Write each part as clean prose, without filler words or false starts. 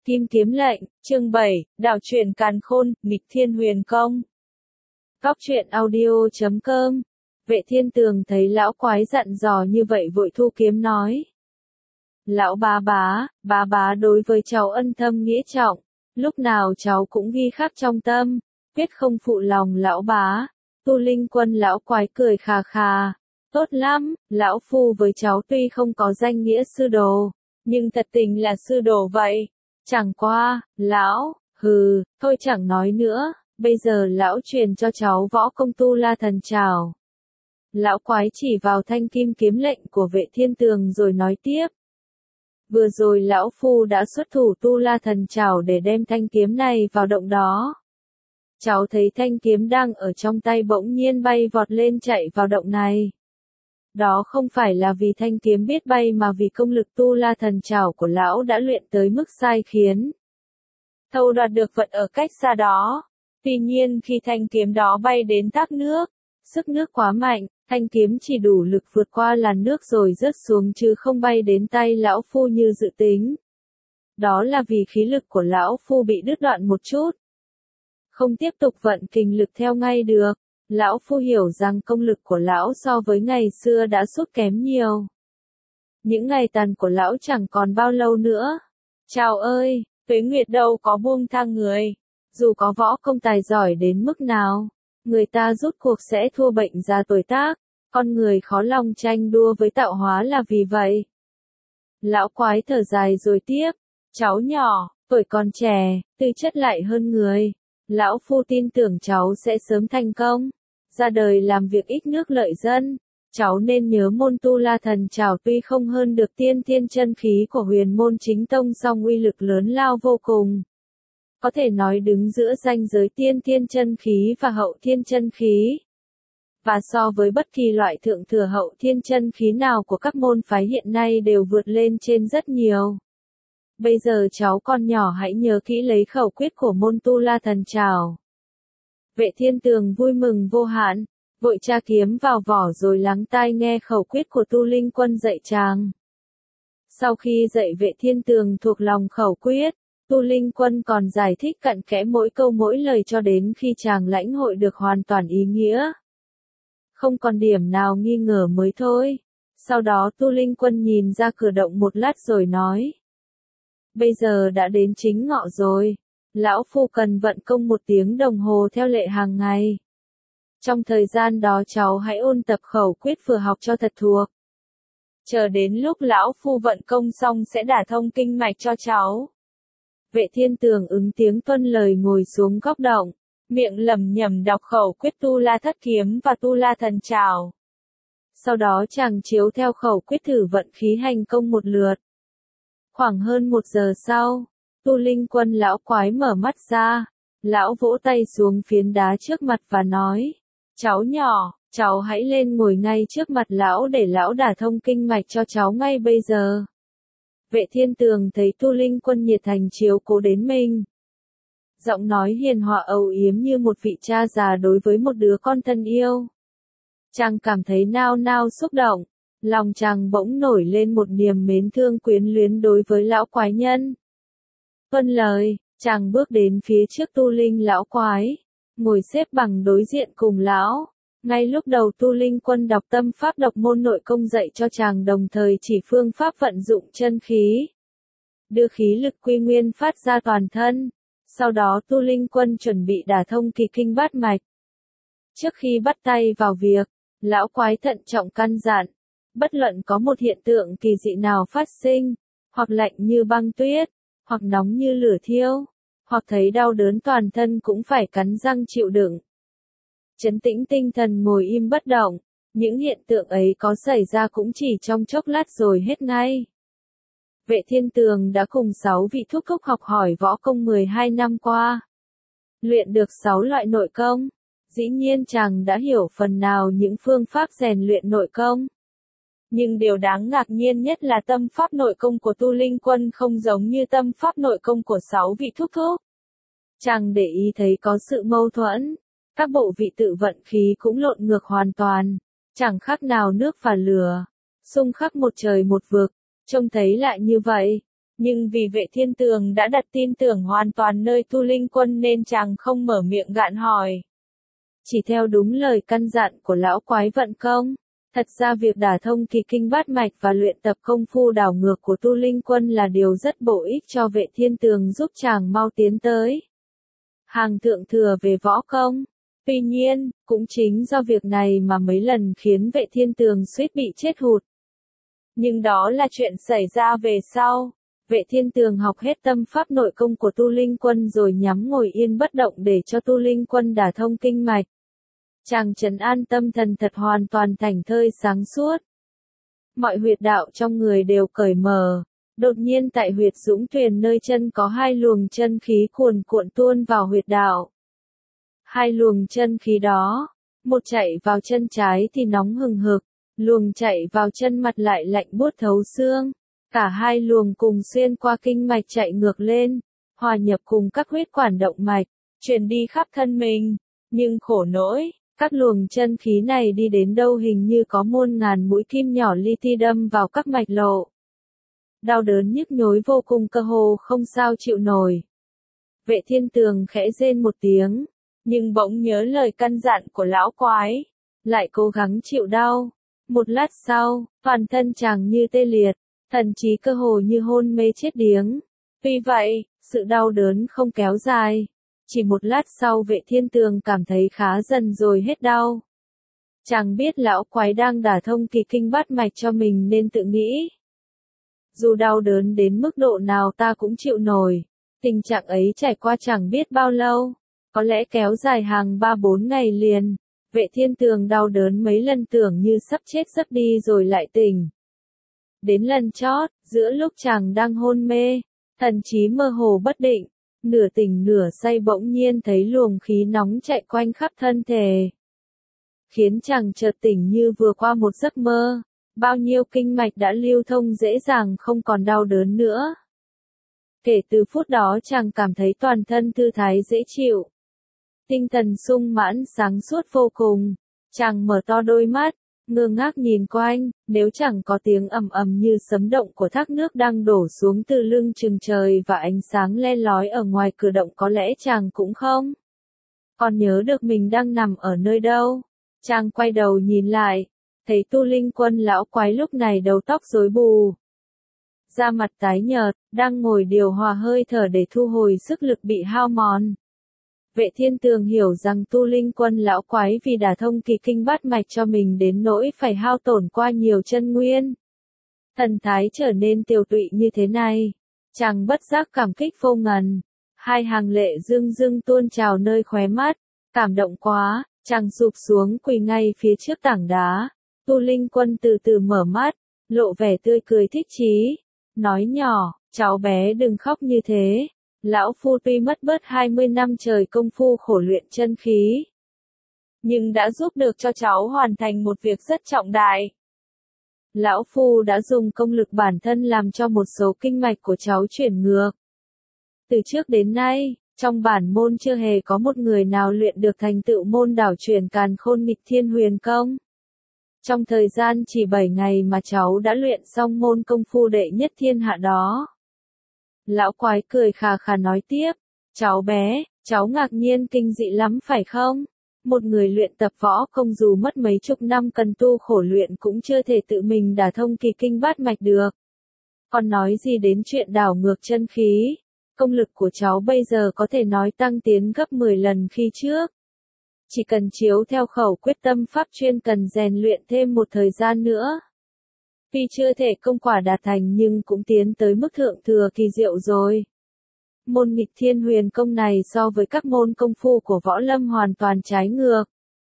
Kim Kiếm Lệnh, chương 7, Đạo Truyện Càn Khôn, Nghịch Thiên Huyền Công. Góc truyện audio.com. Vệ Thiên Tường thấy lão quái dặn dò như vậy vội thu kiếm nói. Lão bá bá đối với cháu ân thâm nghĩa trọng, lúc nào cháu cũng ghi khắc trong tâm, quyết không phụ lòng lão bá. Tu Linh Quân lão quái cười khà khà. Tốt lắm, lão phu với cháu tuy không có danh nghĩa sư đồ, nhưng thật tình là sư đồ vậy. Chẳng qua, lão, thôi chẳng nói nữa, bây giờ lão truyền cho cháu võ công Tu La Thần Trảo. Lão quái chỉ vào thanh kim kiếm lệnh của Vệ Thiên Tường rồi nói tiếp. Vừa rồi lão phu đã xuất thủ Tu La Thần Trảo để đem thanh kiếm này vào động đó. Cháu thấy thanh kiếm đang ở trong tay bỗng nhiên bay vọt lên chạy vào động này. Đó không phải là vì thanh kiếm biết bay mà vì công lực Tu La Thần Trảo của lão đã luyện tới mức sai khiến thâu đoạt được vật ở cách xa đó. Tuy nhiên khi thanh kiếm đó bay đến thác nước, sức nước quá mạnh, thanh kiếm chỉ đủ lực vượt qua làn nước rồi rớt xuống chứ không bay đến tay lão phu như dự tính. Đó là vì khí lực của lão phu bị đứt đoạn một chút, không tiếp tục vận kình lực theo ngay được. Lão phu hiểu rằng công lực của lão so với ngày xưa đã sút kém nhiều. Những ngày tàn của lão chẳng còn bao lâu nữa. Chào ơi, Tuế Nguyệt đâu có buông tha người. Dù có võ công tài giỏi đến mức nào, người ta rút cuộc sẽ thua bệnh già tuổi tác. Con người khó lòng tranh đua với tạo hóa là vì vậy. Lão quái thở dài rồi tiếp. Cháu nhỏ, tuổi còn trẻ, tư chất lại hơn người. Lão phu tin tưởng cháu sẽ sớm thành công, ra đời làm việc ích nước lợi dân. Cháu nên nhớ môn Tu La Thần Trảo tuy không hơn được tiên thiên chân khí của huyền môn chính tông song uy lực lớn lao vô cùng. Có thể nói đứng giữa ranh giới tiên thiên chân khí và hậu thiên chân khí. Và so với bất kỳ loại thượng thừa hậu thiên chân khí nào của các môn phái hiện nay đều vượt lên trên rất nhiều. Bây giờ cháu con nhỏ hãy nhớ kỹ lấy khẩu quyết của môn Tu La Thần Trảo. Vệ Thiên Tường vui mừng vô hạn, vội tra kiếm vào vỏ rồi lắng tai nghe khẩu quyết của Tu Linh Quân dạy chàng. Sau khi dạy Vệ Thiên Tường thuộc lòng khẩu quyết, Tu Linh Quân còn giải thích cặn kẽ mỗi câu mỗi lời cho đến khi chàng lãnh hội được hoàn toàn ý nghĩa. Không còn điểm nào nghi ngờ mới thôi. Sau đó Tu Linh Quân nhìn ra cửa động một lát rồi nói. Bây giờ đã đến chính ngọ rồi. Lão phu cần vận công 1 tiếng đồng hồ theo lệ hàng ngày. Trong thời gian đó cháu hãy ôn tập khẩu quyết vừa học cho thật thuộc. Chờ đến lúc lão phu vận công xong sẽ đả thông kinh mạch cho cháu. Vệ Thiên Tường ứng tiếng tuân lời ngồi xuống góc động, miệng lẩm nhẩm đọc khẩu quyết Tu La Thất Kiếm và Tu La Thần Trảo. Sau đó chàng chiếu theo khẩu quyết thử vận khí hành công một lượt. Khoảng hơn 1 giờ sau, Tu Linh Quân lão quái mở mắt ra, lão vỗ tay xuống phiến đá trước mặt và nói, cháu nhỏ, cháu hãy lên ngồi ngay trước mặt lão để lão đả thông kinh mạch cho cháu ngay bây giờ. Vệ Thiên Tường thấy Tu Linh Quân nhiệt thành chiếu cố đến mình. Giọng nói hiền hòa âu yếm như một vị cha già đối với một đứa con thân yêu. Chàng cảm thấy nao nao xúc động. Lòng chàng bỗng nổi lên một niềm mến thương quyến luyến đối với lão quái nhân. Vâng lời, chàng bước đến phía trước Tu Linh lão quái, ngồi xếp bằng đối diện cùng lão. Ngay lúc đầu Tu Linh Quân đọc tâm pháp độc môn nội công dạy cho chàng đồng thời chỉ phương pháp vận dụng chân khí. Đưa khí lực quy nguyên phát ra toàn thân. Sau đó Tu Linh Quân chuẩn bị đả thông kỳ kinh bát mạch. Trước khi bắt tay vào việc, lão quái thận trọng căn dặn. Bất luận có một hiện tượng kỳ dị nào phát sinh, hoặc lạnh như băng tuyết, hoặc nóng như lửa thiêu, hoặc thấy đau đớn toàn thân cũng phải cắn răng chịu đựng. Trấn tĩnh tinh thần ngồi im bất động, những hiện tượng ấy có xảy ra cũng chỉ trong chốc lát rồi hết ngay. Vệ Thiên Tường đã cùng 6 vị thúc thúc học hỏi võ công 12 năm qua. Luyện được 6 loại nội công, dĩ nhiên chàng đã hiểu phần nào những phương pháp rèn luyện nội công. Nhưng điều đáng ngạc nhiên nhất là tâm pháp nội công của Tu Linh Quân không giống như tâm pháp nội công của 6 vị thúc thúc. Chàng để ý thấy có sự mâu thuẫn, các bộ vị tự vận khí cũng lộn ngược hoàn toàn, chẳng khác nào nước và lửa, xung khắc một trời một vực, trông thấy lại như vậy. Nhưng vì Vệ Thiên Tường đã đặt tin tưởng hoàn toàn nơi Tu Linh Quân nên chàng không mở miệng gạn hỏi. Chỉ theo đúng lời căn dặn của lão quái vận công. Thật ra việc đả thông kỳ kinh bát mạch và luyện tập công phu đảo ngược của Tu Linh Quân là điều rất bổ ích cho Vệ Thiên Tường, giúp chàng mau tiến tới hàng thượng thừa về võ công. Tuy nhiên, cũng chính do việc này mà mấy lần khiến Vệ Thiên Tường suýt bị chết hụt. Nhưng đó là chuyện xảy ra về sau. Vệ Thiên Tường học hết tâm pháp nội công của Tu Linh Quân rồi nhắm ngồi yên bất động để cho Tu Linh Quân đả thông kinh mạch. Chàng trấn an tâm thần thật hoàn toàn thảnh thơi sáng suốt. Mọi huyệt đạo trong người đều cởi mở. Đột nhiên tại huyệt Dũng Tuyền nơi chân có hai luồng chân khí cuồn cuộn tuôn vào huyệt đạo. Hai luồng chân khí đó, một chạy vào chân trái thì nóng hừng hực, luồng chạy vào chân mặt lại lạnh buốt thấu xương. Cả hai luồng cùng xuyên qua kinh mạch chạy ngược lên, hòa nhập cùng các huyết quản động mạch, truyền đi khắp thân mình. Nhưng khổ nỗi, các luồng chân khí này đi đến đâu hình như có muôn ngàn mũi kim nhỏ li ti đâm vào các mạch lộ. Đau đớn nhức nhối vô cùng, cơ hồ không sao chịu nổi. Vệ Thiên Tường khẽ rên một tiếng, nhưng bỗng nhớ lời căn dặn của lão quái, lại cố gắng chịu đau. Một lát sau, toàn thân chàng như tê liệt, thần trí cơ hồ như hôn mê chết điếng. Tuy vậy, sự đau đớn không kéo dài. Chỉ một lát sau Vệ Thiên Tường cảm thấy khá dần rồi hết đau. Chàng biết lão quái đang đả thông kỳ kinh bát mạch cho mình nên tự nghĩ. Dù đau đớn đến mức độ nào ta cũng chịu nổi. Tình trạng ấy trải qua chẳng biết bao lâu. Có lẽ kéo dài hàng 3-4 ngày liền. Vệ Thiên Tường đau đớn mấy lần tưởng như sắp chết sắp đi rồi lại tỉnh. Đến lần chót, giữa lúc chàng đang hôn mê, thần trí mơ hồ bất định, nửa tỉnh nửa say bỗng nhiên thấy luồng khí nóng chạy quanh khắp thân thể. Khiến chàng chợt tỉnh như vừa qua một giấc mơ, bao nhiêu kinh mạch đã lưu thông dễ dàng không còn đau đớn nữa. Kể từ phút đó chàng cảm thấy toàn thân thư thái dễ chịu. Tinh thần sung mãn sáng suốt vô cùng, chàng mở to đôi mắt, ngơ ngác nhìn quanh, nếu chẳng có tiếng ầm ầm như sấm động của thác nước đang đổ xuống từ lưng chừng trời và ánh sáng le lói ở ngoài cửa động có lẽ chàng cũng không còn nhớ được mình đang nằm ở nơi đâu. Chàng quay đầu nhìn lại, thấy Tu Linh Quân lão quái lúc này đầu tóc rối bù, da mặt tái nhợt, đang ngồi điều hòa hơi thở để thu hồi sức lực bị hao mòn. Vệ Thiên Tường hiểu rằng Tu Linh Quân lão quái vì đả thông kỳ kinh bát mạch cho mình đến nỗi phải hao tổn qua nhiều chân nguyên. Thần thái trở nên tiều tụy như thế này, chàng bất giác cảm kích vô ngần. Hai hàng lệ rưng rưng tuôn trào nơi khóe mắt, cảm động quá, chàng sụp xuống quỳ ngay phía trước tảng đá. Tu Linh Quân từ từ mở mắt, lộ vẻ tươi cười thích chí, nói nhỏ, cháu bé đừng khóc như thế. Lão Phu tuy mất bớt 20 năm trời công phu khổ luyện chân khí, nhưng đã giúp được cho cháu hoàn thành một việc rất trọng đại. Lão Phu đã dùng công lực bản thân làm cho một số kinh mạch của cháu chuyển ngược. Từ trước đến nay, trong bản môn chưa hề có một người nào luyện được thành tựu môn đảo chuyển càn khôn nghịch thiên huyền công. Trong thời gian chỉ 7 ngày mà cháu đã luyện xong môn công phu đệ nhất thiên hạ đó. Lão quái cười khà khà nói tiếp, cháu bé, cháu ngạc nhiên kinh dị lắm phải không? Một người luyện tập võ công dù mất mấy chục năm cần tu khổ luyện cũng chưa thể tự mình đả thông kỳ kinh bát mạch được. Còn nói gì đến chuyện đảo ngược chân khí, công lực của cháu bây giờ có thể nói tăng tiến gấp 10 lần khi trước. Chỉ cần chiếu theo khẩu quyết tâm pháp chuyên cần rèn luyện thêm một thời gian nữa. Tuy chưa thể công quả đạt thành nhưng cũng tiến tới mức thượng thừa kỳ diệu rồi. Môn nghịch thiên huyền công này so với các môn công phu của võ lâm hoàn toàn trái ngược.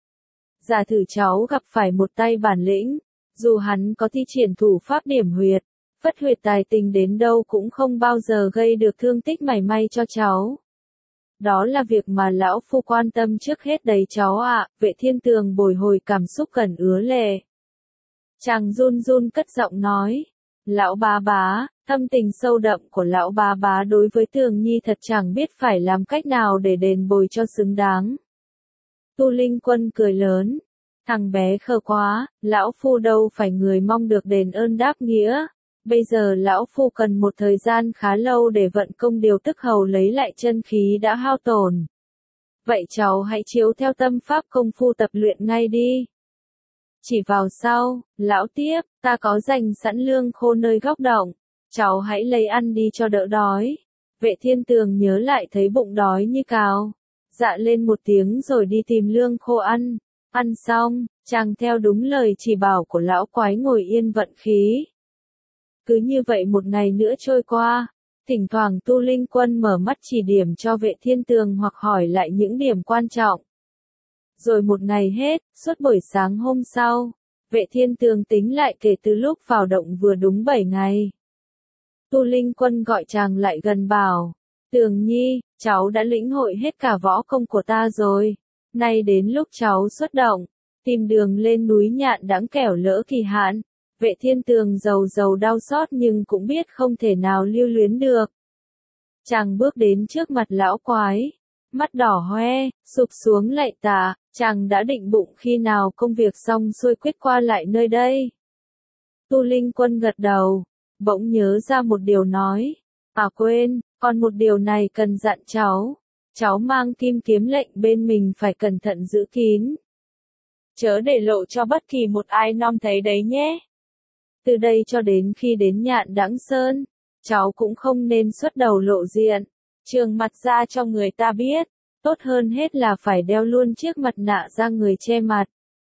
Giả thử cháu gặp phải một tay bản lĩnh, dù hắn có thi triển thủ pháp điểm huyệt, phất huyệt tài tình đến đâu cũng không bao giờ gây được thương tích mảy may cho cháu. Đó là việc mà lão phu quan tâm trước hết đấy cháu ạ. Vệ Thiên Tường bồi hồi cảm xúc gần ứa lệ. Chàng run run cất giọng nói, lão bá bá, thâm tình sâu đậm của lão bá bá đối với Tường Nhi thật chẳng biết phải làm cách nào để đền bồi cho xứng đáng. Tu Linh Quân cười lớn, thằng bé khờ quá, lão phu đâu phải người mong được đền ơn đáp nghĩa, Bây giờ lão phu cần một thời gian khá lâu để vận công điều tức hầu lấy lại chân khí đã hao tổn. Vậy cháu hãy chiếu theo tâm pháp công phu tập luyện ngay đi. Chỉ vào sau, lão tiếp, ta có dành sẵn lương khô nơi góc động. Cháu hãy lấy ăn đi cho đỡ đói. Vệ Thiên Tường nhớ lại thấy bụng đói như cào. Dạ lên một tiếng rồi đi tìm lương khô ăn. Ăn xong, chàng theo đúng lời chỉ bảo của lão quái ngồi yên vận khí. Cứ như vậy một ngày nữa trôi qua. Thỉnh thoảng Tu Linh Quân mở mắt chỉ điểm cho Vệ Thiên Tường hoặc hỏi lại những điểm quan trọng. Rồi một ngày hết, suốt buổi sáng hôm sau, Vệ Thiên Tường tính lại kể từ lúc vào động vừa đúng 7 ngày. Tu Linh Quân gọi chàng lại gần bảo, Tường Nhi, cháu đã lĩnh hội hết cả võ công của ta rồi. Nay đến lúc cháu xuất động, tìm đường lên núi Nhạn Đãng kẻo lỡ kỳ hạn. Vệ Thiên Tường dầu đau xót nhưng cũng biết không thể nào lưu luyến được. Chàng bước đến trước mặt lão quái, mắt đỏ hoe, sụp xuống lạy tạ, chàng đã định bụng khi nào công việc xong xuôi quyết qua lại nơi đây. Tu Linh Quân gật đầu, bỗng nhớ ra một điều nói, quên, còn một điều này cần dặn cháu. Cháu mang kim kiếm lệnh bên mình phải cẩn thận giữ kín. Chớ để lộ cho bất kỳ một ai nom thấy đấy nhé. Từ đây cho đến khi đến Nhạn Đãng Sơn, cháu cũng không nên xuất đầu lộ diện, trường mặt ra cho người ta biết, tốt hơn hết là phải đeo luôn chiếc mặt nạ ra người che mặt.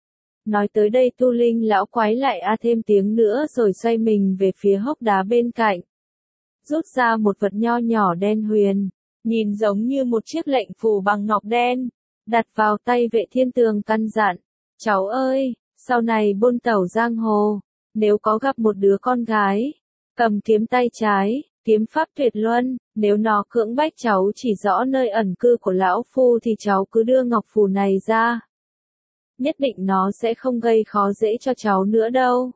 Nói tới đây Tu Linh lão quái lại thêm tiếng nữa rồi xoay mình về phía hốc đá bên cạnh. Rút ra một vật nho nhỏ đen huyền, nhìn giống như một chiếc lệnh phù bằng ngọc đen, đặt vào tay Vệ Thiên Tường căn dặn, cháu ơi, sau này buôn tẩu giang hồ, nếu có gặp một đứa con gái, cầm kiếm tay trái, kiếm pháp tuyệt luân, nếu nó cưỡng bách cháu chỉ rõ nơi ẩn cư của lão phu thì cháu cứ đưa ngọc phù này ra. Nhất định nó sẽ không gây khó dễ cho cháu nữa đâu.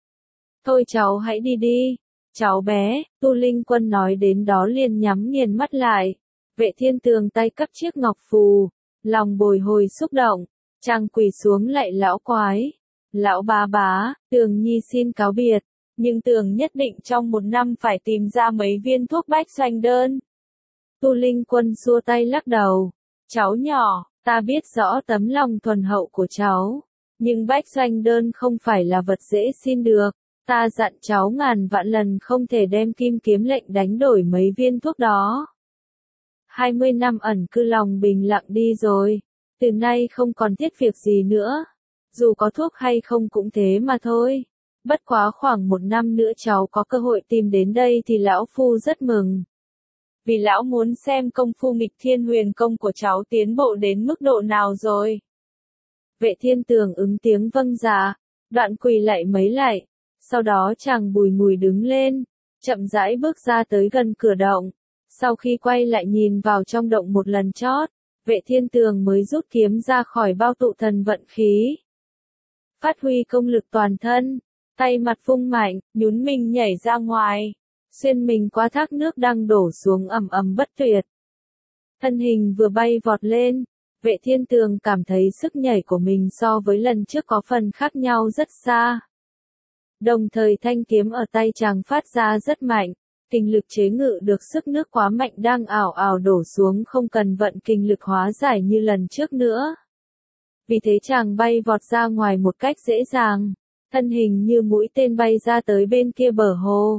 Thôi cháu hãy đi đi. Cháu bé, Tu Linh Quân nói đến đó liền nhắm nghiền mắt lại. Vệ Thiên Tường tay cấp chiếc ngọc phù, lòng bồi hồi xúc động, chàng quỳ xuống lạy lão quái. Lão bá, Tường Nhi xin cáo biệt, nhưng Tường nhất định trong 1 năm phải tìm ra mấy viên thuốc bách doanh đơn. Tu Linh Quân xua tay lắc đầu, cháu nhỏ, ta biết rõ tấm lòng thuần hậu của cháu, nhưng bách doanh đơn không phải là vật dễ xin được. Ta dặn cháu ngàn vạn lần không thể đem kim kiếm lệnh đánh đổi mấy viên thuốc đó. 20 năm ẩn cư lòng bình lặng đi rồi, từ nay không còn thiết việc gì nữa. Dù có thuốc hay không cũng thế mà thôi. Bất quá khoảng 1 năm nữa cháu có cơ hội tìm đến đây thì lão phu rất mừng. Vì lão muốn xem công phu nghịch thiên huyền công của cháu tiến bộ đến mức độ nào rồi. Vệ Thiên Tường ứng tiếng vâng dạ, đoạn quỳ lạy mấy lạy. Sau đó chàng bùi ngùi đứng lên, chậm rãi bước ra tới gần cửa động. Sau khi quay lại nhìn vào trong động một lần chót, Vệ Thiên Tường mới rút kiếm ra khỏi bao tụ thần vận khí. Phát huy công lực toàn thân, tay mặt vung mạnh, nhún mình nhảy ra ngoài, xuyên mình qua thác nước đang đổ xuống ầm ầm bất tuyệt. Thân hình vừa bay vọt lên, Vệ Thiên Tường cảm thấy sức nhảy của mình so với lần trước có phần khác nhau rất xa. Đồng thời thanh kiếm ở tay chàng phát ra rất mạnh, kình lực chế ngự được sức nước quá mạnh đang ảo ảo đổ xuống không cần vận kình lực hóa giải như lần trước nữa. Vì thế chàng bay vọt ra ngoài một cách dễ dàng, thân hình như mũi tên bay ra tới bên kia bờ hồ.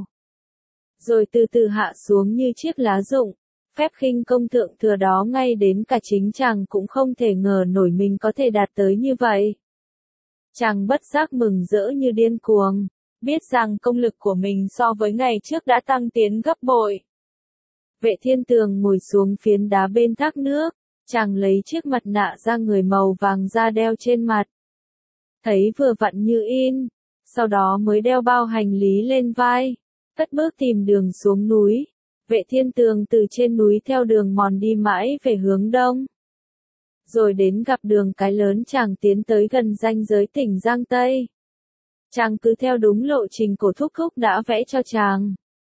Rồi từ từ hạ xuống như chiếc lá rụng, phép khinh công thượng thừa đó ngay đến cả chính chàng cũng không thể ngờ nổi mình có thể đạt tới như vậy. Chàng bất giác mừng rỡ như điên cuồng, biết rằng công lực của mình so với ngày trước đã tăng tiến gấp bội. Vệ Thiên Tường ngồi xuống phiến đá bên thác nước, chàng lấy chiếc mặt nạ da người màu vàng ra đeo trên mặt. Thấy vừa vặn như in, sau đó mới đeo bao hành lý lên vai, cất bước tìm đường xuống núi. Vệ Thiên Tường từ trên núi theo đường mòn đi mãi về hướng đông. Rồi đến gặp đường cái lớn chàng tiến tới gần ranh giới tỉnh Giang Tây. Chàng cứ theo đúng lộ trình của thúc thúc đã vẽ cho chàng.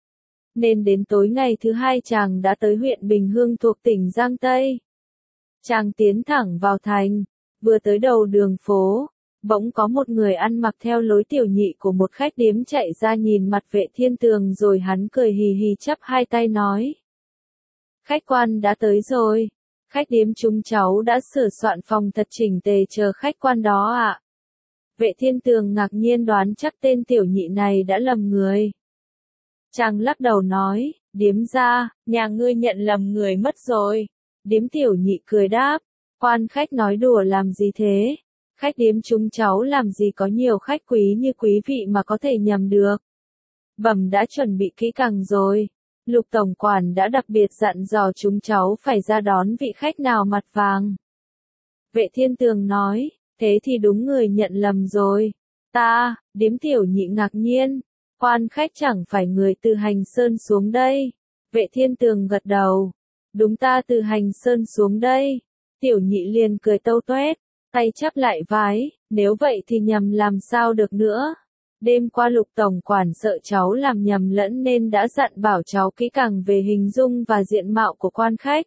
Nên đến tối ngày thứ 2 chàng đã tới huyện Bình Hương thuộc tỉnh Giang Tây. Chàng tiến thẳng vào thành, vừa tới đầu đường phố, Bỗng có một người ăn mặc theo lối tiểu nhị của một khách điếm chạy ra nhìn mặt Vệ Thiên Tường rồi hắn cười hì hì chắp hai tay nói. Khách quan đã tới rồi. Khách điếm chúng cháu đã sửa soạn phòng thật chỉnh tề chờ khách quan đó ạ. Vệ Thiên Tường ngạc nhiên đoán chắc tên tiểu nhị này đã lầm người. Chàng lắc đầu nói, điếm gia, nhà ngươi nhận lầm người mất rồi. Điếm tiểu nhị cười đáp, quan khách nói đùa làm gì thế? Khách điếm chúng cháu làm gì có nhiều khách quý như quý vị mà có thể nhầm được. Bẩm đã chuẩn bị kỹ càng rồi. Lục tổng quản đã đặc biệt dặn dò chúng cháu phải ra đón vị khách nào mặt vàng. Vệ Thiên Tường nói, thế thì đúng người nhận lầm rồi. Ta, điếm tiểu nhị ngạc nhiên, quan khách chẳng phải người từ Hành Sơn xuống đây. Vệ Thiên Tường gật đầu, đúng ta từ Hành Sơn xuống đây. Tiểu nhị liền cười tâu tuét, tay chắp lại vái, nếu vậy thì nhầm làm sao được nữa. Đêm qua Lục tổng quản sợ cháu làm nhầm lẫn nên đã dặn bảo cháu kỹ càng về hình dung và diện mạo của quan khách.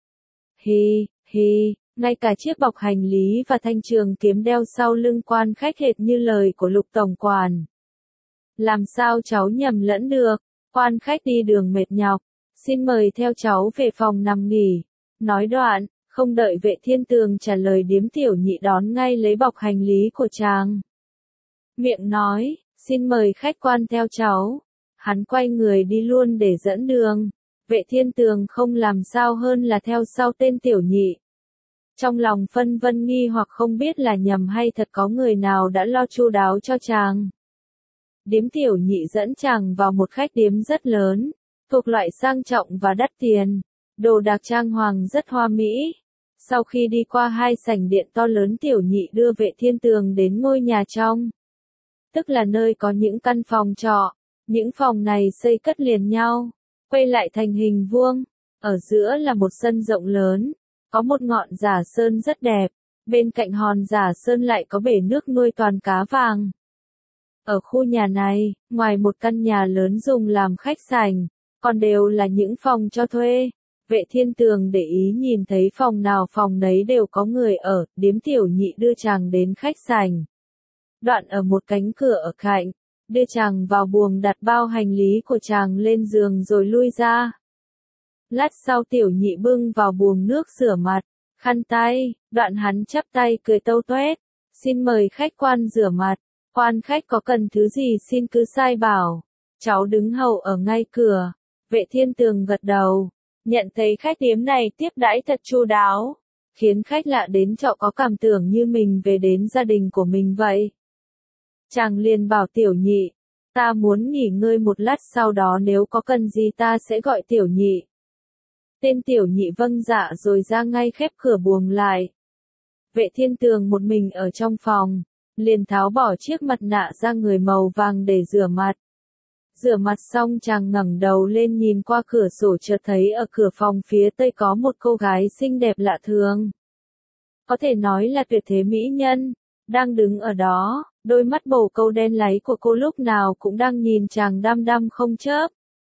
Hi, hi, ngay cả chiếc bọc hành lý và thanh trường kiếm đeo sau lưng quan khách hệt như lời của Lục tổng quản. Làm sao cháu nhầm lẫn được, quan khách đi đường mệt nhọc, xin mời theo cháu về phòng nằm nghỉ. Nói đoạn, không đợi Vệ Thiên Tường trả lời điếm tiểu nhị đón ngay lấy bọc hành lý của chàng. Miệng nói, xin mời khách quan theo cháu. Hắn quay người đi luôn để dẫn đường. Vệ Thiên Tường không làm sao hơn là theo sau tên tiểu nhị. Trong lòng phân vân nghi hoặc không biết là nhầm hay thật có người nào đã lo chu đáo cho chàng. Điếm tiểu nhị dẫn chàng vào một khách điếm rất lớn, thuộc loại sang trọng và đắt tiền. Đồ đạc trang hoàng rất hoa mỹ. Sau khi đi qua hai sảnh điện to lớn tiểu nhị đưa Vệ Thiên Tường đến ngôi nhà trong. Tức là nơi có những căn phòng trọ. Những phòng này xây cất liền nhau, quay lại thành hình vuông. Ở giữa là một sân rộng lớn, có một ngọn giả sơn rất đẹp. Bên cạnh hòn giả sơn lại có bể nước nuôi toàn cá vàng. Ở khu nhà này, ngoài một căn nhà lớn dùng làm khách sảnh, còn đều là những phòng cho thuê. Vệ Thiên Tường để ý nhìn thấy phòng nào phòng nấy đều có người ở, điếm tiểu nhị đưa chàng đến khách sảnh. Đoạn ở một cánh cửa ở cạnh, đưa chàng vào buồng đặt bao hành lý của chàng lên giường rồi lui ra. Lát sau tiểu nhị bưng vào buồng nước rửa mặt, khăn tay, đoạn hắn chắp tay cười tâu tuét, xin mời khách quan rửa mặt, quan khách có cần thứ gì xin cứ sai bảo, cháu đứng hầu ở ngay cửa. Vệ Thiên Tường gật đầu, nhận thấy khách điếm này tiếp đãi thật chu đáo, khiến khách lạ đến trọ có cảm tưởng như mình về đến gia đình của mình vậy. Chàng liền bảo tiểu nhị, ta muốn nghỉ ngơi một lát sau đó nếu có cần gì ta sẽ gọi tiểu nhị. Tên tiểu nhị vâng dạ rồi ra ngay khép cửa buồng lại. Vệ Thiên Tường một mình ở trong phòng, liền tháo bỏ chiếc mặt nạ ra người màu vàng để rửa mặt. Rửa mặt xong chàng ngẩng đầu lên nhìn qua cửa sổ chợt thấy ở cửa phòng phía tây có một cô gái xinh đẹp lạ thường. Có thể nói là tuyệt thế mỹ nhân, đang đứng ở đó, đôi mắt bồ câu đen láy của cô lúc nào cũng đang nhìn chàng đăm đăm không chớp.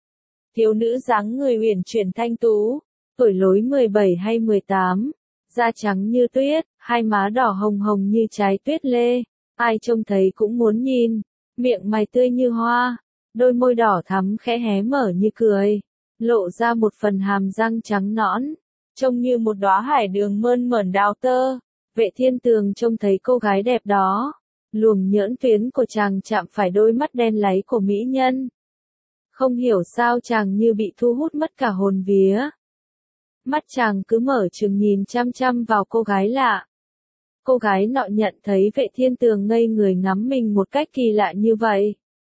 Thiếu nữ dáng người uyển chuyển thanh tú, tuổi lối 17 hay 18, da trắng như tuyết, hai má đỏ hồng hồng như trái tuyết lê, ai trông thấy cũng muốn nhìn, miệng mày tươi như hoa, đôi môi đỏ thắm khẽ hé mở như cười, lộ ra một phần hàm răng trắng nõn, trông như một đóa hải đường mơn mởn đào tơ. Vệ Thiên Tường trông thấy cô gái đẹp đó, luồng nhỡn tuyến của chàng chạm phải đôi mắt đen láy của mỹ nhân. Không hiểu sao chàng như bị thu hút mất cả hồn vía. Mắt chàng cứ mở trừng nhìn chăm chăm vào cô gái lạ. Cô gái nọ nhận thấy Vệ Thiên Tường ngây người ngắm mình một cách kỳ lạ như vậy.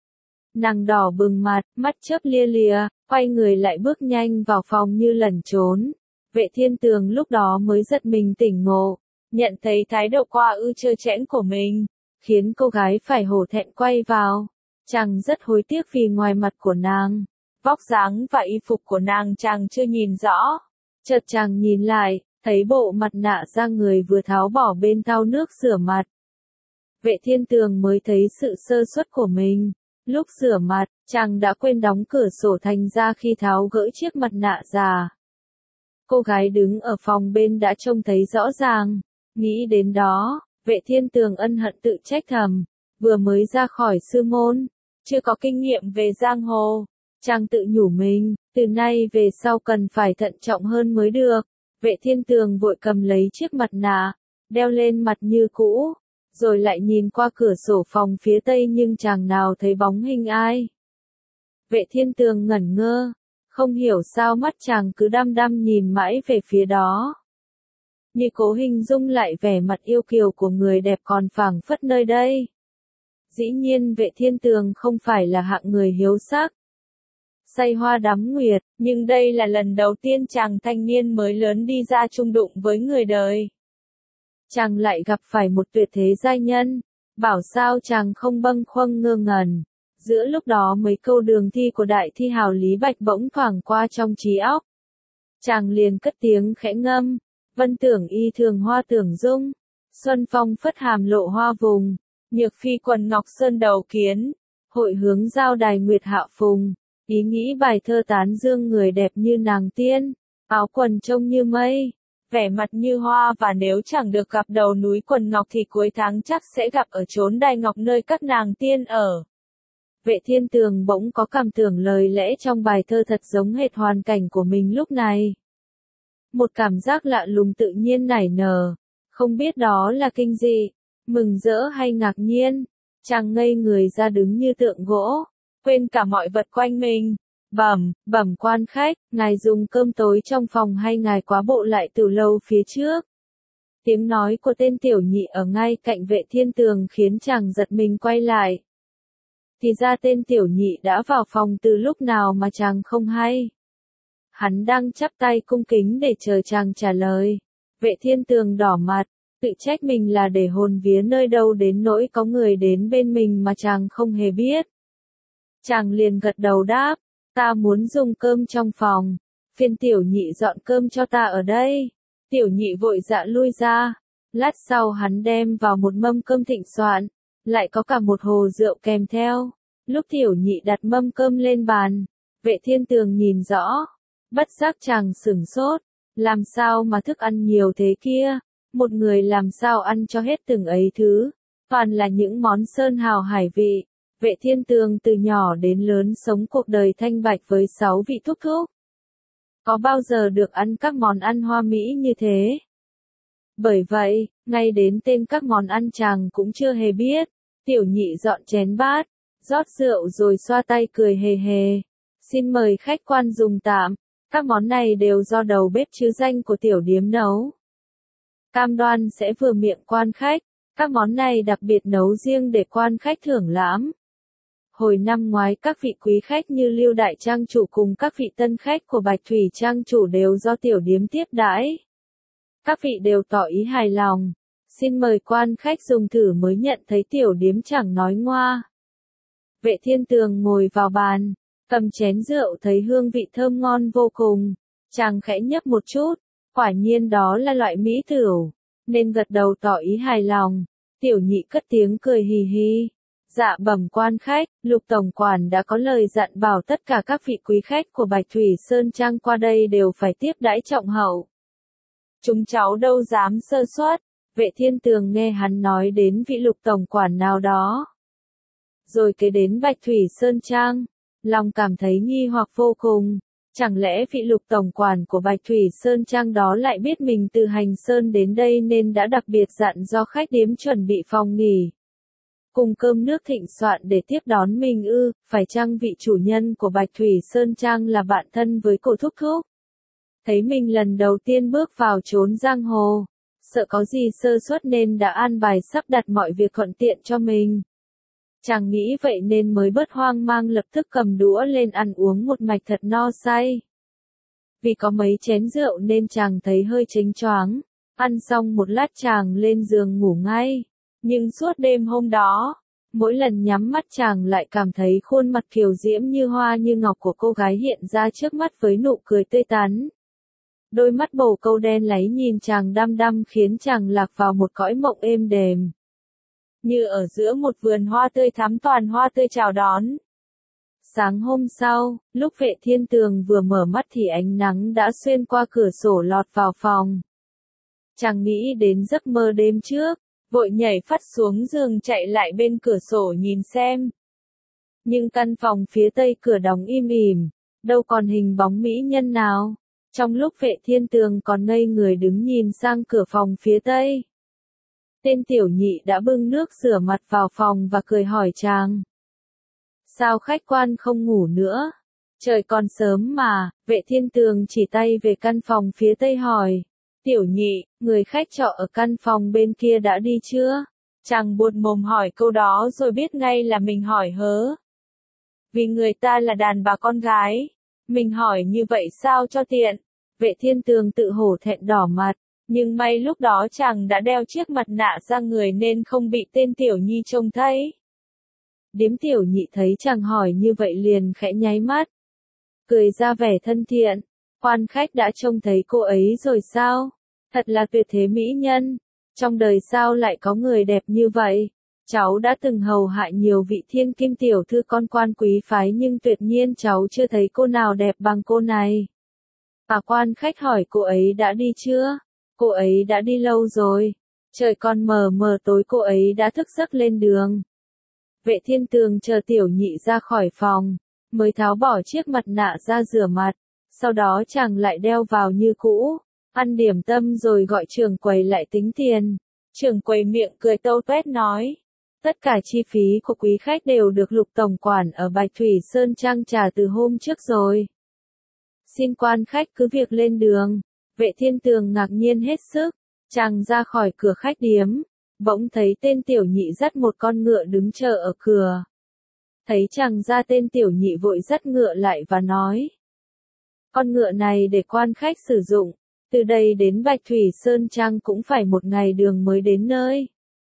Nàng đỏ bừng mặt, mắt chớp lia lìa, quay người lại bước nhanh vào phòng như lẩn trốn. Vệ Thiên Tường lúc đó mới giật mình tỉnh ngộ, nhận thấy thái độ qua ư trơ trẽn của mình, khiến cô gái phải hổ thẹn quay vào. Chàng rất hối tiếc vì ngoài mặt của nàng, vóc dáng và y phục của nàng chàng chưa nhìn rõ. Chợt chàng nhìn lại, thấy bộ mặt nạ da người vừa tháo bỏ bên thau nước rửa mặt. Vệ Thiên Tường mới thấy sự sơ suất của mình. Lúc rửa mặt, chàng đã quên đóng cửa sổ thành ra khi tháo gỡ chiếc mặt nạ già. Cô gái đứng ở phòng bên đã trông thấy rõ ràng. Nghĩ đến đó, Vệ Thiên Tường ân hận tự trách thầm, vừa mới ra khỏi sư môn, chưa có kinh nghiệm về giang hồ, chàng tự nhủ mình, từ nay về sau cần phải thận trọng hơn mới được. Vệ Thiên Tường vội cầm lấy chiếc mặt nạ, đeo lên mặt như cũ, rồi lại nhìn qua cửa sổ phòng phía tây nhưng chàng nào thấy bóng hình ai. Vệ Thiên Tường ngẩn ngơ, không hiểu sao mắt chàng cứ đăm đăm nhìn mãi về phía đó. Như cố hình dung lại vẻ mặt yêu kiều của người đẹp còn phảng phất nơi đây. Dĩ nhiên Vệ Thiên Tường không phải là hạng người hiếu sắc, say hoa đắm nguyệt, nhưng đây là lần đầu tiên chàng thanh niên mới lớn đi ra chung đụng với người đời. Chàng lại gặp phải một tuyệt thế giai nhân, bảo sao chàng không bâng khuâng ngơ ngẩn. Giữa lúc đó mấy câu đường thi của đại thi hào Lý Bạch bỗng thoảng qua trong trí óc. Chàng liền cất tiếng khẽ ngâm, vân tưởng y thường hoa tưởng dung, xuân phong phất hàm lộ hoa vùng, nhược phi quần ngọc sơn đầu kiến, hội hướng giao đài nguyệt hạ phùng. Ý nghĩ bài thơ tán dương người đẹp như nàng tiên, áo quần trông như mây, vẻ mặt như hoa, và nếu chẳng được gặp đầu núi quần ngọc thì cuối tháng chắc sẽ gặp ở chốn đài ngọc nơi các nàng tiên ở. Vệ Thiên Tường bỗng có cảm tưởng lời lẽ trong bài thơ thật giống hệt hoàn cảnh của mình lúc này. Một cảm giác lạ lùng tự nhiên nảy nở, không biết đó là kinh dị, mừng rỡ hay ngạc nhiên, chàng ngây người ra đứng như tượng gỗ, quên cả mọi vật quanh mình. Bẩm quan khách, ngài dùng cơm tối trong phòng hay ngài quá bộ lại từ lâu phía trước? Tiếng nói của tên tiểu nhị ở ngay cạnh Vệ Thiên Tường khiến chàng giật mình quay lại. Thì ra tên tiểu nhị đã vào phòng từ lúc nào mà chàng không hay. Hắn đang chắp tay cung kính để chờ chàng trả lời. Vệ Thiên Tường đỏ mặt, tự trách mình là để hồn vía nơi đâu đến nỗi có người đến bên mình mà chàng không hề biết. Chàng liền gật đầu đáp, ta muốn dùng cơm trong phòng, phiền tiểu nhị dọn cơm cho ta ở đây. Tiểu nhị vội dạ lui ra, lát sau hắn đem vào một mâm cơm thịnh soạn, lại có cả một hồ rượu kèm theo. Lúc tiểu nhị đặt mâm cơm lên bàn, Vệ Thiên Tường nhìn rõ, bất giác chàng sửng sốt, làm sao mà thức ăn nhiều thế kia, một người làm sao ăn cho hết từng ấy thứ, toàn là những món sơn hào hải vị. Vệ Thiên Tường từ nhỏ đến lớn sống cuộc đời thanh bạch với 6 vị thúc thúc. Có bao giờ được ăn các món ăn hoa mỹ như thế? Bởi vậy, ngay đến tên các món ăn chàng cũng chưa hề biết. Tiểu nhị dọn chén bát, rót rượu rồi xoa tay cười hề hề. Xin mời khách quan dùng tạm, các món này đều do đầu bếp chứ danh của tiểu điếm nấu. Cam đoan sẽ vừa miệng quan khách, các món này đặc biệt nấu riêng để quan khách thưởng lãm. Hồi năm ngoái các vị quý khách như Lưu Đại Trang chủ cùng các vị tân khách của Bạch Thủy Trang chủ đều do tiểu điếm tiếp đãi. Các vị đều tỏ ý hài lòng, xin mời quan khách dùng thử mới nhận thấy tiểu điếm chẳng nói ngoa. Vệ Thiên Tường ngồi vào bàn, cầm chén rượu thấy hương vị thơm ngon vô cùng, chàng khẽ nhấp một chút, quả nhiên đó là loại mỹ tửu, nên gật đầu tỏ ý hài lòng. Tiểu nhị cất tiếng cười hì hì. Dạ bẩm quan khách, Lục tổng quản đã có lời dặn bảo tất cả các vị quý khách của Bạch Thủy Sơn Trang qua đây đều phải tiếp đãi trọng hậu. Chúng cháu đâu dám sơ suất. Vệ Thiên Tường nghe hắn nói đến vị Lục tổng quản nào đó, rồi kế đến Bạch Thủy Sơn Trang, lòng cảm thấy nghi hoặc vô cùng. Chẳng lẽ vị Lục tổng quản của Bạch Thủy Sơn Trang đó lại biết mình từ Hành Sơn đến đây nên đã đặc biệt dặn do khách điếm chuẩn bị phòng nghỉ cùng cơm nước thịnh soạn để tiếp đón mình ư? Phải chăng vị chủ nhân của Bạch Thủy Sơn Trang là bạn thân với cổ thúc thúc? Thấy mình lần đầu tiên bước vào chốn giang hồ, sợ có gì sơ suất nên đã an bài sắp đặt mọi việc thuận tiện cho mình. Chàng nghĩ vậy nên mới bớt hoang mang, lập tức cầm đũa lên ăn uống một mạch thật no say. Vì có mấy chén rượu nên chàng thấy hơi chênh choáng, ăn xong một lát chàng lên giường ngủ ngay. Nhưng suốt đêm hôm đó, mỗi lần nhắm mắt chàng lại cảm thấy khuôn mặt kiều diễm như hoa như ngọc của cô gái hiện ra trước mắt với nụ cười tươi tắn. Đôi mắt bồ câu đen láy nhìn chàng đăm đăm khiến chàng lạc vào một cõi mộng êm đềm. Như ở giữa một vườn hoa tươi thắm toàn hoa tươi chào đón. Sáng hôm sau, lúc Vệ Thiên Tường vừa mở mắt thì ánh nắng đã xuyên qua cửa sổ lọt vào phòng. Chàng nghĩ đến giấc mơ đêm trước. vội nhảy phắt xuống giường chạy lại bên cửa sổ nhìn xem. Nhưng căn phòng phía tây cửa đóng im ỉm, đâu còn hình bóng mỹ nhân nào. Trong lúc Vệ Thiên Tường còn ngây người đứng nhìn sang cửa phòng phía tây, tên tiểu nhị đã bưng nước rửa mặt vào phòng và cười hỏi chàng. Sao khách quan không ngủ nữa? Trời còn sớm mà. Vệ Thiên Tường chỉ tay về căn phòng phía tây hỏi. Tiểu nhị, người khách trọ ở căn phòng bên kia đã đi chưa? Chàng buột mồm hỏi câu đó rồi biết ngay là mình hỏi hớ. Vì người ta là đàn bà con gái. Mình hỏi như vậy sao cho tiện? Vệ Thiên Tường tự hổ thẹn đỏ mặt. Nhưng may lúc đó chàng đã đeo chiếc mặt nạ ra người nên không bị tên tiểu nhi trông thấy. Điếm tiểu nhị thấy chàng hỏi như vậy liền khẽ nháy mắt, cười ra vẻ thân thiện. Quan khách đã trông thấy cô ấy rồi sao? Thật là tuyệt thế mỹ nhân. Trong đời sao lại có người đẹp như vậy? Cháu đã từng hầu hạ nhiều vị thiên kim tiểu thư con quan quý phái nhưng tuyệt nhiên cháu chưa thấy cô nào đẹp bằng cô này. Quan khách hỏi cô ấy đã đi chưa? Cô ấy đã đi lâu rồi. Trời còn mờ mờ tối cô ấy đã thức giấc lên đường. Vệ Thiên Tường chờ tiểu nhị ra khỏi phòng, mới tháo bỏ chiếc mặt nạ ra rửa mặt, sau đó chàng lại đeo vào như cũ, ăn điểm tâm rồi gọi trưởng quầy lại tính tiền. Trưởng quầy miệng cười tâu tuét nói, tất cả chi phí của quý khách đều được Lục tổng quản ở Bạch Thủy Sơn trang trả từ hôm trước rồi. Xin quan khách cứ việc lên đường. Vệ Thiên Tường ngạc nhiên hết sức, chàng ra khỏi cửa khách điếm. Bỗng thấy tên tiểu nhị dắt một con ngựa đứng chờ ở cửa. Thấy chàng ra tên tiểu nhị vội dắt ngựa lại và nói. Con ngựa này để quan khách sử dụng, từ đây đến Bạch Thủy Sơn Trang cũng phải một ngày đường mới đến nơi.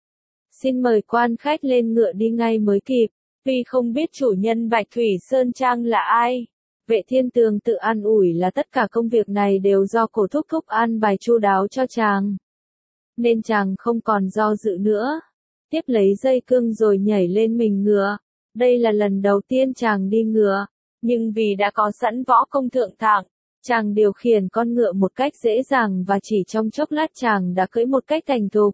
Xin mời quan khách lên ngựa đi ngay mới kịp, vì không biết chủ nhân Bạch Thủy Sơn Trang là ai. Vệ Thiên Tường tự an ủi là tất cả công việc này đều do cổ thúc thúc an bài chu đáo cho chàng. Nên chàng không còn do dự nữa. Tiếp lấy dây cương rồi nhảy lên mình ngựa. Đây là lần đầu tiên chàng đi ngựa, nhưng vì đã có sẵn võ công thượng thặng, chàng điều khiển con ngựa một cách dễ dàng và chỉ trong chốc lát chàng đã cưỡi một cách thành thục.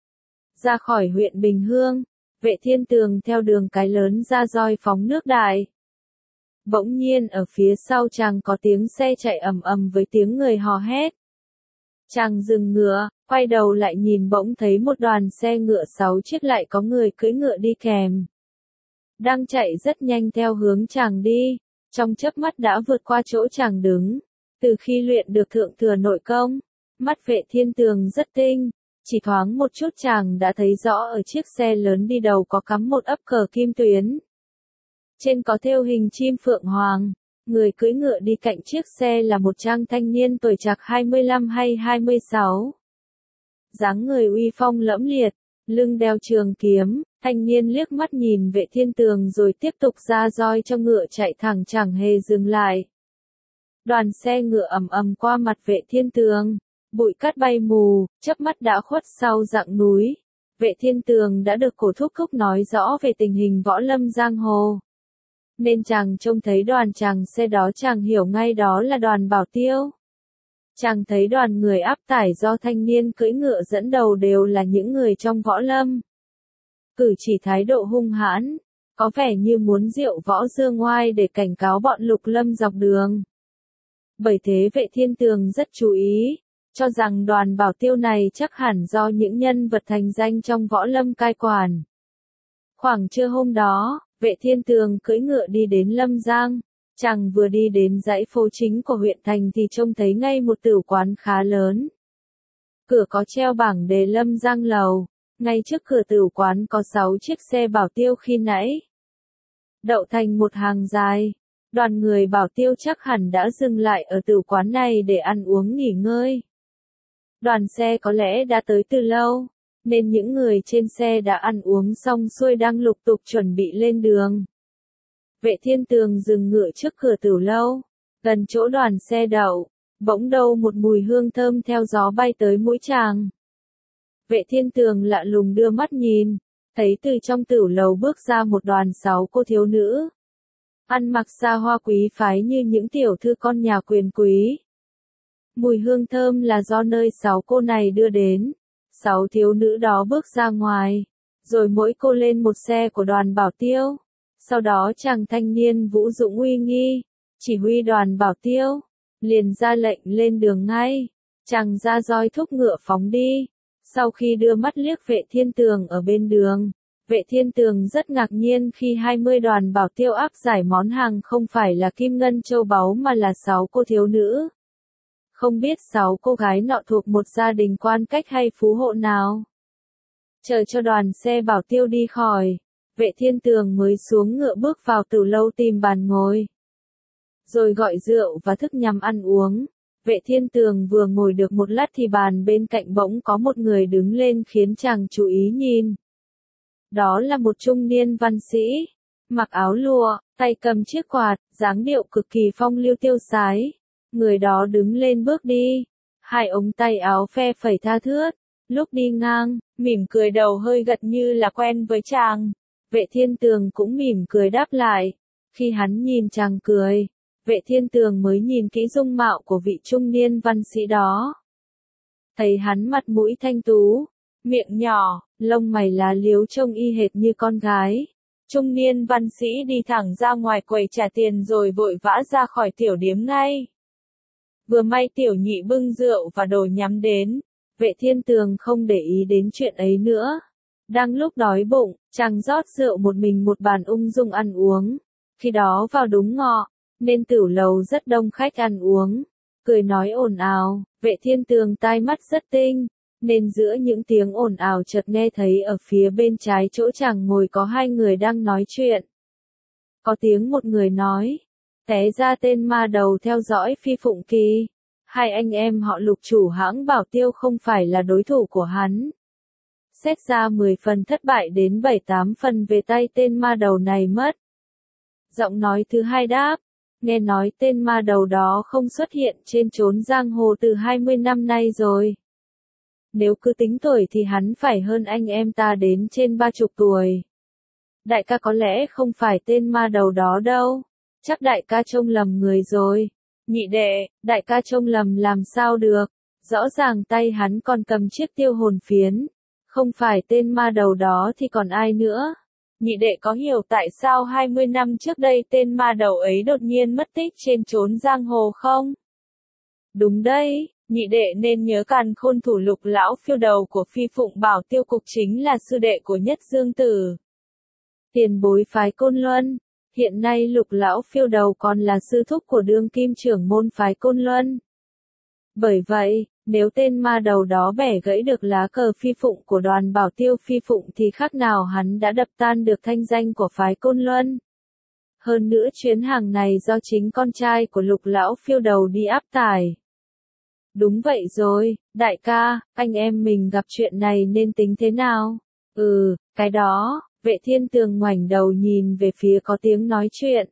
Ra khỏi huyện Bình Hương, Vệ Thiên Tường theo đường cái lớn ra roi phóng nước đại. Bỗng nhiên ở phía sau chàng có tiếng xe chạy ầm ầm với tiếng người hò hét. Chàng dừng ngựa, quay đầu lại nhìn bỗng thấy một đoàn xe ngựa 6 chiếc lại có người cưỡi ngựa đi kèm. Đang chạy rất nhanh theo hướng chàng đi, trong chớp mắt đã vượt qua chỗ chàng đứng. Từ khi luyện được thượng thừa nội công, mắt Vệ Thiên Tường rất tinh, chỉ thoáng một chút chàng đã thấy rõ ở chiếc xe lớn đi đầu có cắm một ấp cờ kim tuyến. Trên có thêu hình chim phượng hoàng, người cưỡi ngựa đi cạnh chiếc xe là một trang thanh niên tuổi trạc 25 hay 26. Dáng người uy phong lẫm liệt, lưng đeo trường kiếm, thanh niên liếc mắt nhìn Vệ Thiên Tường rồi tiếp tục ra roi cho ngựa chạy thẳng chẳng hề dừng lại. Đoàn xe ngựa ầm ầm qua mặt Vệ Thiên Tường, bụi cát bay mù, chớp mắt đã khuất sau rặng núi. Vệ Thiên Tường đã được cổ thúc thúc nói rõ về tình hình võ lâm giang hồ. Nên chàng trông thấy đoàn chàng xe đó chàng hiểu ngay đó là đoàn Bảo Tiêu. Chàng thấy đoàn người áp tải do thanh niên cưỡi ngựa dẫn đầu đều là những người trong võ lâm. Cử chỉ thái độ hung hãn, có vẻ như muốn diệu võ dương ngoai để cảnh cáo bọn Lục Lâm dọc đường. Bởi thế Vệ Thiên Tường rất chú ý, cho rằng đoàn Bảo Tiêu này chắc hẳn do những nhân vật thành danh trong võ lâm cai quản. Khoảng trưa hôm đó, Vệ Thiên Tường cưỡi ngựa đi đến Lâm Giang. Chàng vừa đi đến dãy phố chính của huyện thành thì trông thấy ngay một tửu quán khá lớn. Cửa có treo bảng đề Lâm Giang lầu, ngay trước cửa tửu quán có 6 chiếc xe Bảo Tiêu khi nãy. Đậu thành một hàng dài, đoàn người Bảo Tiêu chắc hẳn đã dừng lại ở tửu quán này để ăn uống nghỉ ngơi. Đoàn xe có lẽ đã tới từ lâu, nên những người trên xe đã ăn uống xong xuôi đang lục tục chuẩn bị lên đường. Vệ Thiên Tường dừng ngựa trước cửa tửu lâu, gần chỗ đoàn xe đậu, bỗng đâu một mùi hương thơm theo gió bay tới mũi chàng. Vệ Thiên Tường lạ lùng đưa mắt nhìn, thấy từ trong tửu lầu bước ra một đoàn 6 cô thiếu nữ. Ăn mặc xa hoa quý phái như những tiểu thư con nhà quyền quý. Mùi hương thơm là do nơi 6 cô này đưa đến. 6 thiếu nữ đó bước ra ngoài, rồi mỗi cô lên một xe của đoàn bảo tiêu. Sau đó chàng thanh niên vũ dũng uy nghi, chỉ huy đoàn bảo tiêu, liền ra lệnh lên đường ngay. Chàng ra roi thúc ngựa phóng đi. Sau khi đưa mắt liếc Vệ Thiên Tường ở bên đường, Vệ Thiên Tường rất ngạc nhiên khi 20 đoàn bảo tiêu áp giải món hàng không phải là kim ngân châu báu mà là 6 cô thiếu nữ. Không biết 6 cô gái nọ thuộc một gia đình quan cách hay phú hộ nào. Chờ cho đoàn xe bảo tiêu đi khỏi, Vệ Thiên Tường mới xuống ngựa bước vào tử lâu tìm bàn ngồi. Rồi gọi rượu và thức nhắm ăn uống. Vệ Thiên Tường vừa ngồi được một lát thì bàn bên cạnh bỗng có một người đứng lên khiến chàng chú ý nhìn. Đó là một trung niên văn sĩ, mặc áo lụa, tay cầm chiếc quạt, dáng điệu cực kỳ phong lưu tiêu sái. Người đó đứng lên bước đi, hai ống tay áo phe phẩy tha thướt, lúc đi ngang, mỉm cười đầu hơi gật như là quen với chàng. Vệ Thiên Tường cũng mỉm cười đáp lại. Khi hắn nhìn chàng cười, Vệ Thiên Tường mới nhìn kỹ dung mạo của vị trung niên văn sĩ đó. Thấy hắn mặt mũi thanh tú, miệng nhỏ, lông mày lá liếu trông y hệt như con gái. Trung niên văn sĩ đi thẳng ra ngoài quầy trả tiền rồi vội vã ra khỏi tiểu điếm ngay. Vừa may tiểu nhị bưng rượu và đồ nhắm đến, Vệ Thiên Tường không để ý đến chuyện ấy nữa. Đang lúc đói bụng, chàng rót rượu một mình một bàn ung dung ăn uống. Khi đó vào đúng ngọ, nên tửu lầu rất đông khách ăn uống, cười nói ồn ào. Vệ Thiên Tường tai mắt rất tinh, nên giữa những tiếng ồn ào chợt nghe thấy ở phía bên trái chỗ chàng ngồi có hai người đang nói chuyện. Có tiếng một người nói, té ra tên ma đầu theo dõi Phi Phụng Kỳ. Hai anh em họ Lục chủ hãng bảo tiêu không phải là đối thủ của hắn. Xét ra 10 phần thất bại đến 7-8 phần về tay tên ma đầu này mất. Giọng nói thứ hai đáp, nghe nói tên ma đầu đó không xuất hiện trên chốn giang hồ từ 20 năm nay rồi. Nếu cứ tính tuổi thì hắn phải hơn anh em ta đến trên 30 tuổi. Đại ca có lẽ không phải tên ma đầu đó đâu. Chắc đại ca trông lầm người rồi. Nhị đệ, đại ca trông lầm làm sao được. Rõ ràng tay hắn còn cầm chiếc tiêu hồn phiến. Không phải tên ma đầu đó thì còn ai nữa. Nhị đệ có hiểu tại sao 20 năm trước đây tên ma đầu ấy đột nhiên mất tích trên chốn giang hồ không? Đúng đấy, nhị đệ nên nhớ Càn Khôn thủ Lục lão phiêu đầu của Phi Phụng Bảo Tiêu Cục chính là sư đệ của Nhất Dương Tử. Tiền bối phái Côn Luân, hiện nay Lục lão phiêu đầu còn là sư thúc của đương kim trưởng môn phái Côn Luân. Bởi vậy, nếu tên ma đầu đó bẻ gãy được lá cờ Phi Phụng của đoàn bảo tiêu Phi Phụng thì khác nào hắn đã đập tan được thanh danh của phái Côn Luân. Hơn nữa chuyến hàng này do chính con trai của Lục lão phiêu đầu đi áp tải. Đúng vậy rồi, đại ca, anh em mình gặp chuyện này nên tính thế nào? Cái đó, Vệ Thiên Tường ngoảnh đầu nhìn về phía có tiếng nói chuyện.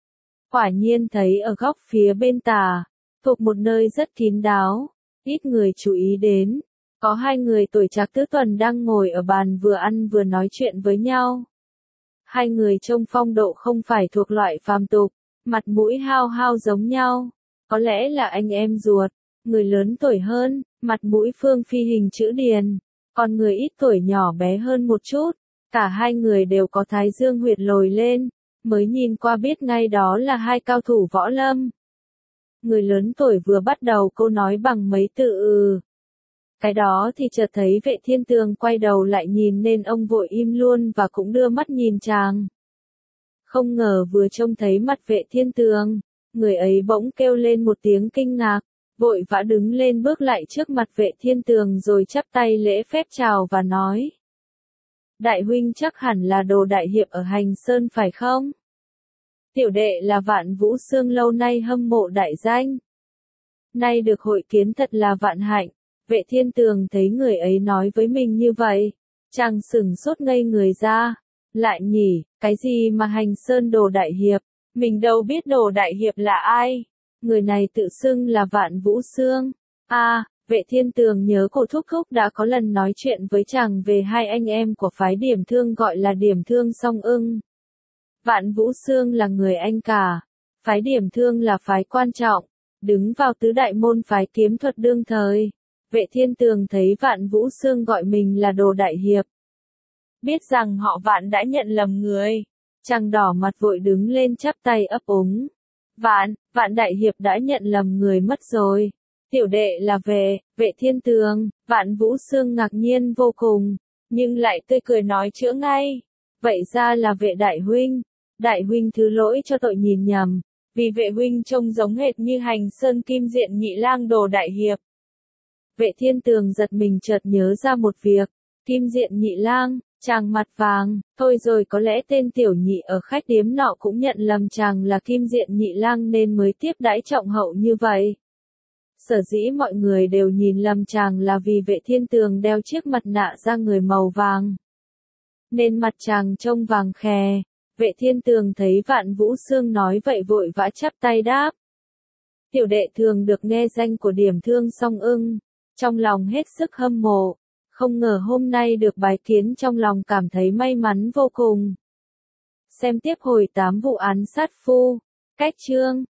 Quả nhiên thấy ở góc phía bên tà, thuộc một nơi rất kín đáo, ít người chú ý đến. Có hai người tuổi trạc tứ tuần đang ngồi ở bàn vừa ăn vừa nói chuyện với nhau. Hai người trông phong độ không phải thuộc loại phàm tục, mặt mũi hao hao giống nhau. Có lẽ là anh em ruột, người lớn tuổi hơn, mặt mũi phương phi hình chữ điền, còn người ít tuổi nhỏ bé hơn một chút. Cả hai người đều có thái dương huyệt lồi lên, mới nhìn qua biết ngay đó là hai cao thủ võ lâm. Người lớn tuổi vừa bắt đầu câu nói bằng mấy từ Cái đó thì chợt thấy Vệ Thiên Tường quay đầu lại nhìn nên ông vội im luôn và cũng đưa mắt nhìn chàng. Không ngờ vừa trông thấy mặt Vệ Thiên Tường, người ấy bỗng kêu lên một tiếng kinh ngạc, vội vã đứng lên bước lại trước mặt Vệ Thiên Tường rồi chắp tay lễ phép chào và nói. Đại huynh chắc hẳn là Đồ đại hiệp ở Hành Sơn phải không? Tiểu đệ là Vạn Vũ Xương lâu nay hâm mộ đại danh. Nay được hội kiến thật là vạn hạnh. Vệ Thiên Tường thấy người ấy nói với mình như vậy, chàng sửng sốt ngây người ra. Lại nhỉ, cái gì mà Hành Sơn Đồ đại hiệp, mình đâu biết Đồ đại hiệp là ai. Người này tự xưng là Vạn Vũ Xương. Vệ Thiên Tường nhớ cô thúc thúc đã có lần nói chuyện với chàng về hai anh em của phái Điểm Thương gọi là Điểm Thương Song Ưng. Vạn Vũ Xương là người anh cả, phái Điểm Thương là phái quan trọng, đứng vào tứ đại môn phái kiếm thuật đương thời. Vệ Thiên Tường thấy Vạn Vũ Sương gọi mình là Đồ Đại Hiệp. Biết rằng họ Vạn đã nhận lầm người. Chàng đỏ mặt vội đứng lên chắp tay ấp úng. Vạn Đại Hiệp đã nhận lầm người mất rồi. Tiểu đệ là Vệ Thiên Tường. Vạn Vũ Sương ngạc nhiên vô cùng, nhưng lại tươi cười nói chữa ngay. Vậy ra là Vệ Đại Huynh. Đại Huynh thứ lỗi cho tội nhìn nhầm, vì Vệ Huynh trông giống hệt như Hành Sơn Kim Diện Nhị Lang Đồ Đại Hiệp. Vệ Thiên Tường giật mình chợt nhớ ra một việc. Kim Diện Nhị Lang, chàng mặt vàng, thôi rồi có lẽ tên tiểu nhị ở khách điếm nọ cũng nhận lầm chàng là Kim Diện Nhị Lang nên mới tiếp đãi trọng hậu như vậy. Sở dĩ mọi người đều nhìn lầm chàng là vì Vệ Thiên Tường đeo chiếc mặt nạ da người màu vàng, nên mặt chàng trông vàng khè. Vệ Thiên Tường thấy Vạn Vũ Sương nói vậy vội vã chắp tay đáp. Tiểu đệ thường được nghe danh của Điểm Thương Song Ưng, trong lòng hết sức hâm mộ, không ngờ hôm nay được bái kiến trong lòng cảm thấy may mắn vô cùng. Xem tiếp hồi 8 vụ án sát phu, cách chương.